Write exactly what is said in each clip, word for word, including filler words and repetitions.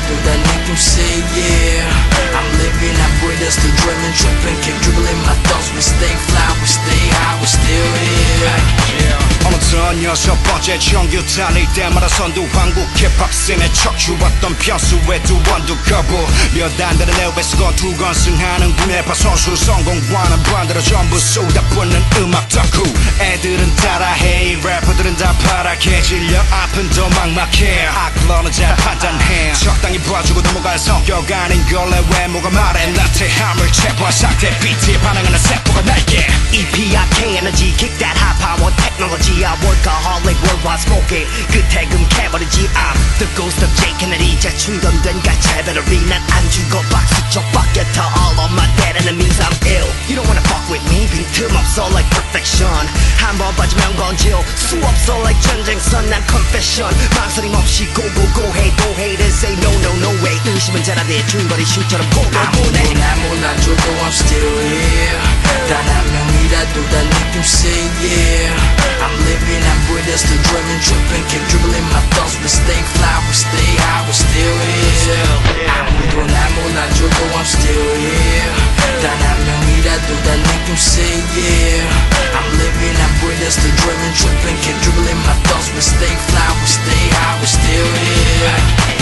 아무리라도 다 느낌 say yeah. I'm living, I'm breathing, still dreaming, tripping, keep dribbling my thoughts. We stay fly, we stay high, we still here. 어느덧 여섯 번째 정규 달릴 때마다 선두환국 힙합씬에 척추었던 편수의 두 원두 거부 몇 안되는 내 웨스건 두 건승하는 구매파 선수 성공과는 반대로 전부 쏟아붓는 음악 덕후 애들은 따라해 래퍼들은 다 파랗게 질려 앞은 더 막막해 악플러는 잘 판단해 적당히 봐주고 넘어갈 성격 아닌 걸래 외모가 말해 나태함을 체포한 상태 비트에 반응하는 세포가 날개 E P I K energy kick that high power technology I workaholic worldwide smoking 끝에 금캐버리지 I'm the ghost of J Kennedy 자 충전된 가짜 배터리 난 안 죽어 박수 쪽밖에 더 all of my dead enemies I'm ill You don't wanna fuck with me 빈틈없어 like perfection 한번 빠지면 건질 수 없어 like 전쟁선 난 confession 망설임 없이 go go go hate go haters say no no no way 의심은 잘하대 중거리 슛처럼 골을 보내 아무나 몰라줘도 I'm still here 단 한 명이라도 다 느낌 say yeah. I'm living, I'm breathing, still dreaming, tripping, keep dribbling my thoughts. We stay fly, we stay high, we still here. 아무도 날 몰라줘도 I'm still here 단 한 명이라도 다 느낌 say yeah. I'm living, I'm breathing, still dreaming, tripping, keep dribbling my thoughts. We stay fly, we stay high, we still here.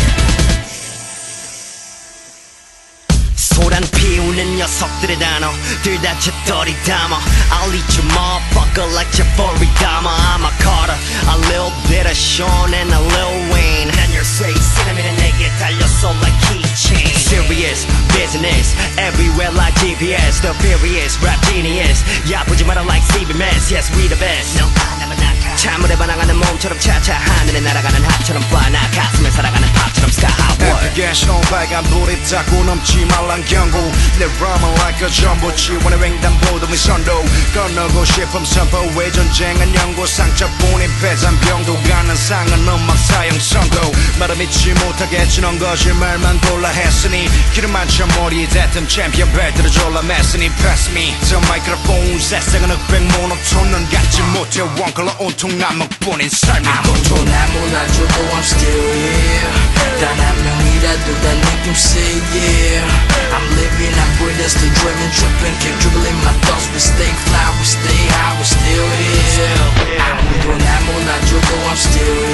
소란 피우는 녀석들의 단어 들 다 잿더리 담아 I'll eat you motherfucker like Jafari Dama I'm a Carter, a little bit of Sean and a Lil Wayne 난 열쇠 cinnamon 내게 달렸어 like keychain Serious business everywhere like G P S The furious rap genius 야부지 마라 like C B M S Yes we the best No I never not 찬물에 반항하는 몸처럼 차차 하늘에 날아가는 합처럼 fly 나 가슴에 살아가는 팝처럼 sky high world Navigational 빨간불이 닦고 넘지 말란 경고 내 rhyme like a jumbo 지원의 횡단보도 선도 건너고 싶음 선포의 전쟁은 연고 상처뿐인 배산병도 가는 상은 음악 사용 선고 말을 믿지 못하겠지 넌 거짓말만 골라 했으니 기름 많죠 머리 됐든 챔피언 벨트를 졸라 맸으니 pass me 저 마이크로폰 세상은 흑백 모노톤 넌 갖지 못해 원컬러 온통 남목뿐인 삶이 아무도 날 몰라줘도 I'm still here 단 한 명이라도 다 느낌 say yeah. I'm living, I'm breathing, still dreaming, tripping, keep dribbling my thoughts. We stay fly, we stay high, we still here. 아무도 날 몰라줘도 I'm still here